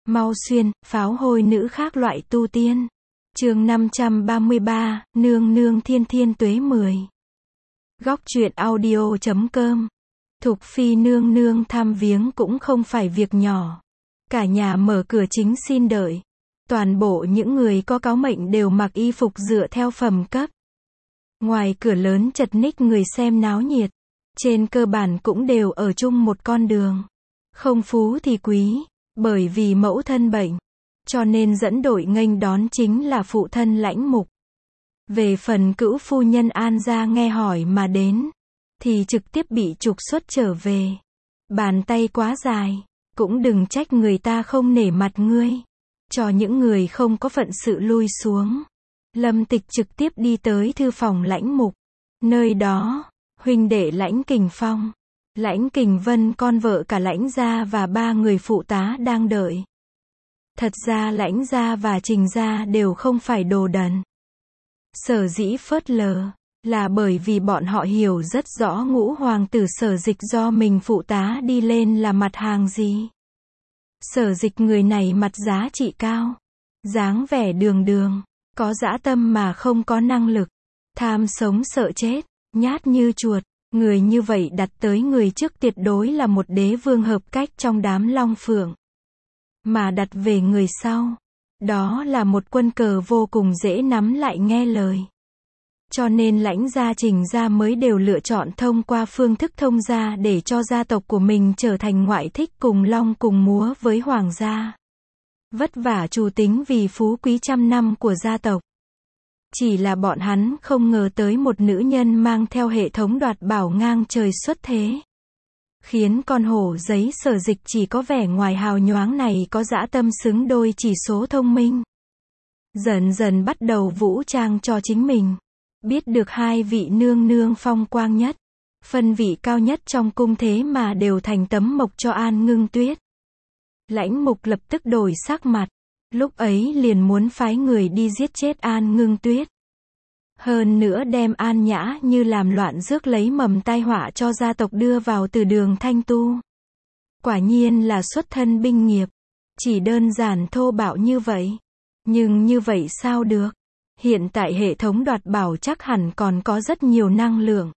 Mau xuyên, pháo hôi nữ khác loại tu tiên. Chương 533, nương nương thiên thiên tuế 10. Góc truyện audio.com. Thục phi nương nương thăm viếng cũng không phải việc nhỏ. Cả nhà mở cửa chính xin đợi. Toàn bộ những người có cáo mệnh đều mặc y phục dựa theo phẩm cấp. Ngoài cửa lớn chật ních người xem náo nhiệt. Trên cơ bản cũng đều ở chung một con đường. Không phú thì quý, bởi vì mẫu thân bệnh, cho nên dẫn đội nghênh đón chính là phụ thân Lãnh Mục. Về phần cữu phu nhân An gia nghe hỏi mà đến, thì trực tiếp bị trục xuất trở về. Bàn tay quá dài, cũng đừng trách người ta không nể mặt ngươi. Cho những người không có phận sự lui xuống. Lâm Tịch trực tiếp đi tới thư phòng Lãnh Mục. Nơi đó, huynh đệ Lãnh Kình Phong, Lãnh Kình Vân con vợ cả Lãnh gia và 3 người phụ tá đang đợi. Thật ra Lãnh gia và Trình gia đều không phải đồ đần. Sở dĩ phớt lờ, là bởi vì bọn họ hiểu rất rõ Ngũ hoàng tử Sở Dịch do mình phụ tá đi lên là mặt hàng gì. Sở Dịch người này mặt giá trị cao, dáng vẻ đường đường, có dã tâm mà không có năng lực, tham sống sợ chết, nhát như chuột. Người như vậy đặt tới người trước tuyệt đối là một đế vương hợp cách trong đám long phượng. Mà đặt về người sau, đó là một quân cờ vô cùng dễ nắm lại nghe lời. Cho nên Lãnh gia Trình gia mới đều lựa chọn thông qua phương thức thông gia để cho gia tộc của mình trở thành ngoại thích cùng long cùng múa với hoàng gia. Vất vả chủ tính vì phú quý trăm năm của gia tộc. Chỉ là bọn hắn không ngờ tới một nữ nhân mang theo hệ thống đoạt bảo ngang trời xuất thế. Khiến con hổ giấy Sở Dịch chỉ có vẻ ngoài hào nhoáng này có dã tâm xứng đôi chỉ số thông minh. Dần dần bắt đầu vũ trang cho chính mình. Biết được 2 vị nương nương phong quang nhất, phân vị cao nhất trong cung thế mà đều thành tấm mộc cho An Ngưng Tuyết. Lãnh Mục lập tức đổi sắc mặt. Lúc ấy liền muốn phái người đi giết chết An Ngưng Tuyết. Hơn nữa đem An Nhã như làm loạn rước lấy mầm tai họa cho gia tộc đưa vào từ đường thanh tu. Quả nhiên là xuất thân binh nghiệp. Chỉ đơn giản thô bạo như vậy. Nhưng như vậy sao được? Hiện tại hệ thống đoạt bảo chắc hẳn còn có rất nhiều năng lượng.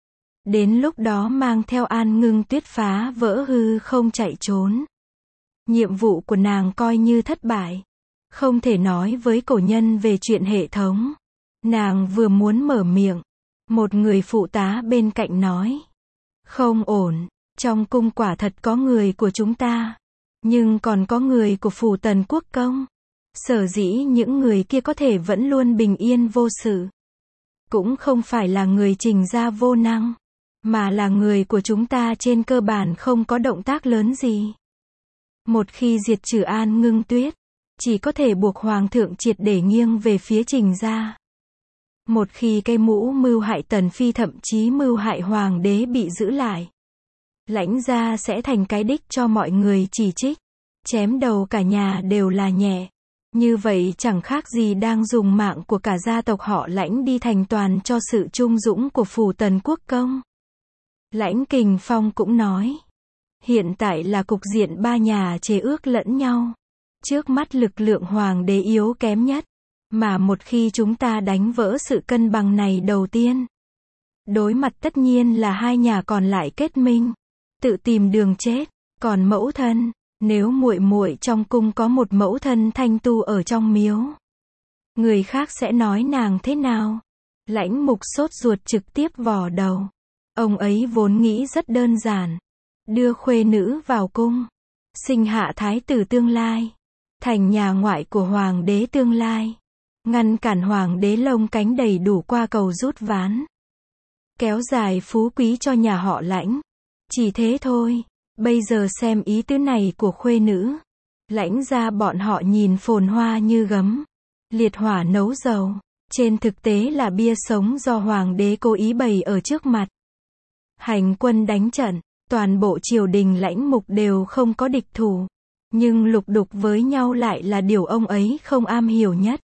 Đến lúc đó mang theo An Ngưng Tuyết phá vỡ hư không chạy trốn. Nhiệm vụ của nàng coi như thất bại. Không thể nói với cổ nhân về chuyện hệ thống. Nàng vừa muốn mở miệng, một người phụ tá bên cạnh nói. Không ổn, trong cung quả thật có người của chúng ta. Nhưng còn có người của phủ Tần Quốc công. Sở dĩ những người kia có thể vẫn luôn bình yên vô sự. Cũng không phải là người Trình gia vô năng. Mà là người của chúng ta trên cơ bản không có động tác lớn gì. Một khi diệt trừ An Ngưng Tuyết, chỉ có thể buộc hoàng thượng triệt để nghiêng về phía Trình gia. Một khi cây mũ mưu hại Tần Phi thậm chí mưu hại hoàng đế bị giữ lại, Lãnh gia sẽ thành cái đích cho mọi người chỉ trích. Chém đầu cả nhà đều là nhẹ. Như vậy chẳng khác gì đang dùng mạng của cả gia tộc họ Lãnh đi thành toàn cho sự trung dũng của phủ Tần Quốc công. Lãnh Kình Phong cũng nói. Hiện tại là cục diện 3 nhà chế ước lẫn nhau. Trước mắt lực lượng hoàng đế yếu kém nhất. Mà một khi chúng ta đánh vỡ sự cân bằng này đầu tiên, đối mặt tất nhiên là 2 nhà còn lại kết minh, tự tìm đường chết. Còn mẫu thân, nếu muội muội trong cung có một mẫu thân thanh tu ở trong miếu, người khác sẽ nói nàng thế nào? Lãnh Mục sốt ruột trực tiếp vò đầu. Ông ấy vốn nghĩ rất đơn giản. Đưa khuê nữ vào cung, sinh hạ thái tử tương lai, thành nhà ngoại của hoàng đế tương lai, ngăn cản hoàng đế lông cánh đầy đủ qua cầu rút ván, kéo dài phú quý cho nhà họ Lãnh. Chỉ thế thôi. Bây giờ xem ý tứ này của khuê nữ, Lãnh gia bọn họ nhìn phồn hoa như gấm, liệt hỏa nấu dầu, trên thực tế là bia sống do hoàng đế cố ý bày ở trước mặt. Hành quân đánh trận, toàn bộ triều đình Lãnh Mục đều không có địch thủ, nhưng lục đục với nhau lại là điều ông ấy không am hiểu nhất.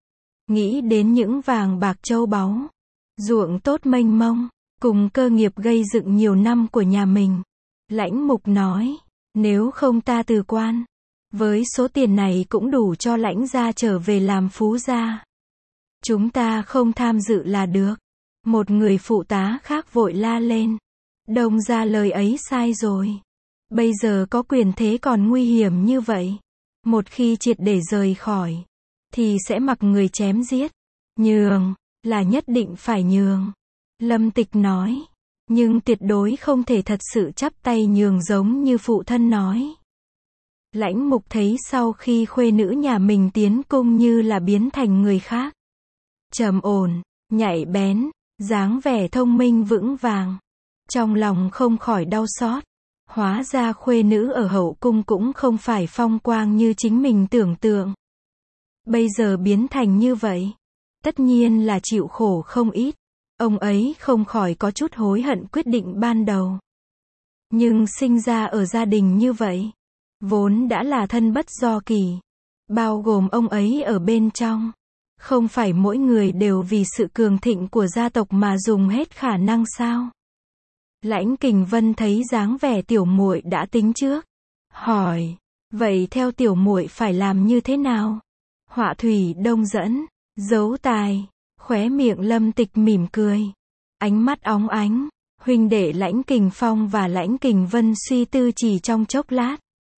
Nghĩ đến những vàng bạc châu báu, ruộng tốt mênh mông, cùng cơ nghiệp gây dựng nhiều năm của nhà mình, Lãnh Mục nói, nếu không ta từ quan, Với số tiền này cũng đủ cho Lãnh gia trở về làm phú gia. Chúng ta không tham dự là được. Một người phụ tá khác vội la lên. Đông gia lời ấy sai rồi. Bây giờ có quyền thế còn nguy hiểm như vậy. Một khi triệt để rời khỏi, thì sẽ mặc người chém giết. Nhường, là nhất định phải nhường. Lâm Tịch nói. Nhưng tuyệt đối không thể thật sự chắp tay nhường giống như phụ thân nói. Lãnh Mục thấy sau khi khuê nữ nhà mình tiến cung như là biến thành người khác. Trầm ổn, nhạy bén, dáng vẻ thông minh vững vàng. Trong lòng không khỏi đau xót. Hóa ra khuê nữ ở hậu cung cũng không phải phong quang như chính mình tưởng tượng. Bây giờ biến thành như vậy. Tất nhiên là chịu khổ không ít. Ông ấy không khỏi có chút hối hận quyết định ban đầu. Nhưng sinh ra ở gia đình như vậy, vốn đã là thân bất do kỳ. Bao gồm ông ấy ở bên trong. Không phải mỗi người đều vì sự cường thịnh của gia tộc mà dùng hết khả năng sao? Lãnh Kình Vân thấy dáng vẻ tiểu muội đã tính trước. Hỏi, vậy theo tiểu muội phải làm như thế nào? Họa thủy đông dẫn, giấu tài, khóe miệng Lâm Tịch mỉm cười. Ánh mắt óng ánh, huynh đệ Lãnh Kình Phong và Lãnh Kình Vân suy tư chỉ trong chốc lát.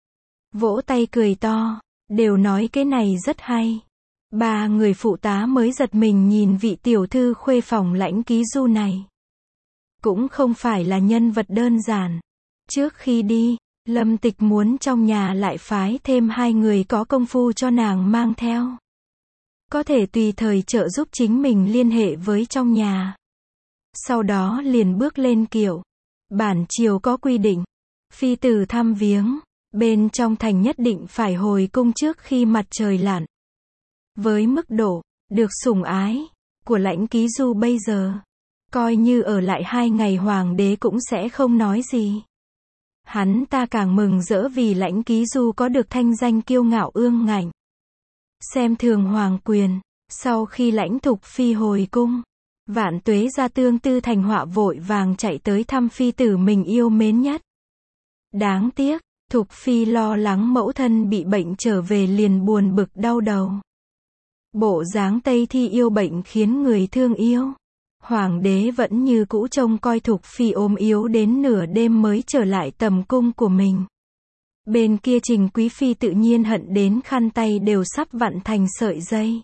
Vỗ tay cười to, đều nói cái này rất hay. Ba người phụ tá mới giật mình nhìn vị tiểu thư khuê phòng Lãnh Ký Du này. Cũng không phải là nhân vật đơn giản. Trước khi đi, Lâm Tịch muốn trong nhà lại phái thêm 2 người có công phu cho nàng mang theo. Có thể tùy thời trợ giúp chính mình liên hệ với trong nhà. Sau đó liền bước lên kiệu. Bản triều có quy định. Phi tử thăm viếng, bên trong thành nhất định phải hồi cung trước khi mặt trời lặn. Với mức độ được sủng ái của Lãnh Ký Du bây giờ, coi như ở lại 2 ngày hoàng đế cũng sẽ không nói gì. Hắn ta càng mừng rỡ vì Lãnh Ký Du có được thanh danh kiêu ngạo ương ngạnh. Xem thường hoàng quyền, sau khi Lãnh Thục Phi hồi cung, Vạn Tuế gia Tương Tư Thành Họa vội vàng chạy tới thăm phi tử mình yêu mến nhất. Đáng tiếc, Thục Phi lo lắng mẫu thân bị bệnh trở về liền buồn bực đau đầu. Bộ dáng Tây Thi yêu bệnh khiến người thương yêu. Hoàng đế vẫn như cũ trông coi Thục Phi ốm yếu đến nửa đêm mới trở lại tầm cung của mình. Bên kia Trình Quý Phi tự nhiên hận đến khăn tay đều sắp vặn thành sợi dây.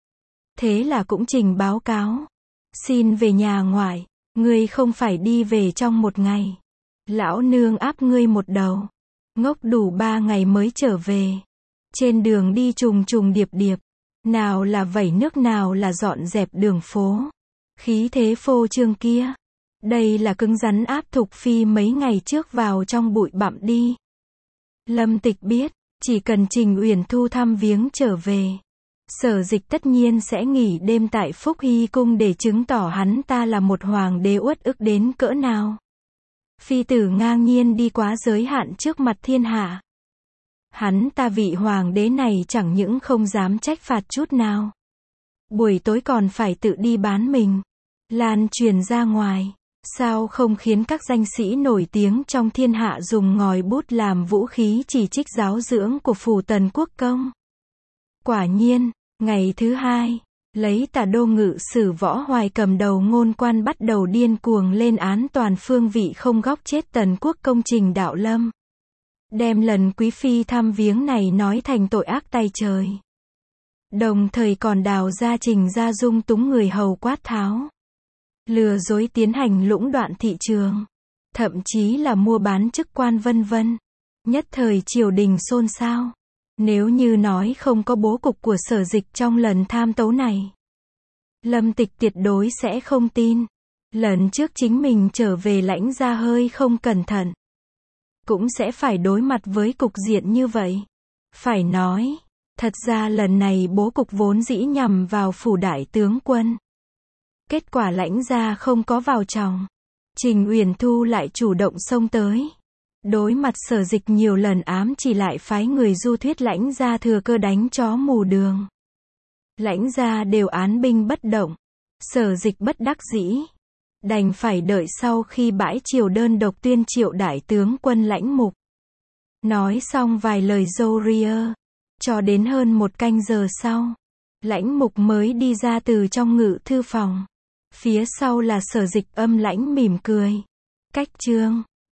Thế là cũng trình báo cáo. Xin về nhà ngoại, ngươi không phải đi về trong 1 ngày. Lão nương áp ngươi một đầu. Ngốc đủ 3 ngày mới trở về. Trên đường đi trùng trùng điệp điệp. Nào là vẩy nước nào là dọn dẹp đường phố. Khí thế phô trương kia. Đây là cứng rắn áp Thục Phi mấy ngày trước vào trong bụi bặm đi. Lâm Tịch biết, chỉ cần Trình Uyển Thu thăm viếng trở về, Sở Dịch tất nhiên sẽ nghỉ đêm tại Phúc Hy Cung để chứng tỏ hắn ta là một hoàng đế uất ức đến cỡ nào. Phi tử ngang nhiên đi quá giới hạn trước mặt thiên hạ. Hắn ta vị hoàng đế này chẳng những không dám trách phạt chút nào. Buổi tối còn phải tự đi bán mình. Lan truyền ra ngoài. Sao không khiến các danh sĩ nổi tiếng trong thiên hạ dùng ngòi bút làm vũ khí chỉ trích giáo dưỡng của phủ Tần Quốc công? Quả nhiên, ngày thứ 2, lấy Tả Đô Ngự Sử Võ Hoài cầm đầu ngôn quan bắt đầu điên cuồng lên án toàn phương vị không góc chết Tần Quốc công Trình Đạo Lâm. Đem lần quý phi thăm viếng này nói thành tội ác tay trời. Đồng thời còn đào ra Trình Gia dung túng người hầu quát tháo. Lừa dối tiến hành lũng đoạn thị trường. Thậm chí là mua bán chức quan vân vân. Nhất thời triều đình xôn xao. Nếu như nói không có bố cục của Sở Dịch trong lần tham tấu này, Lâm Tịch tuyệt đối sẽ không tin. Lần trước chính mình trở về Lãnh gia hơi không cẩn thận, cũng sẽ phải đối mặt với cục diện như vậy. Phải nói, thật ra lần này bố cục vốn dĩ nhằm vào phủ đại tướng quân. Kết quả Lãnh gia không có vào trong. Trình Uyển Thu lại chủ động xông tới. Đối mặt Sở Dịch nhiều lần ám chỉ lại phái người du thuyết Lãnh gia thừa cơ đánh chó mù đường. Lãnh gia đều án binh bất động. Sở Dịch bất đắc dĩ, đành phải đợi sau khi bãi triều đơn độc tuyên triệu đại tướng quân Lãnh Mục. Nói xong vài lời Joria. Cho đến hơn 1 canh giờ sau, Lãnh Mục mới đi ra từ trong ngự thư phòng. Phía sau là Sở Dịch Âm Lãnh mỉm cười. Cách chương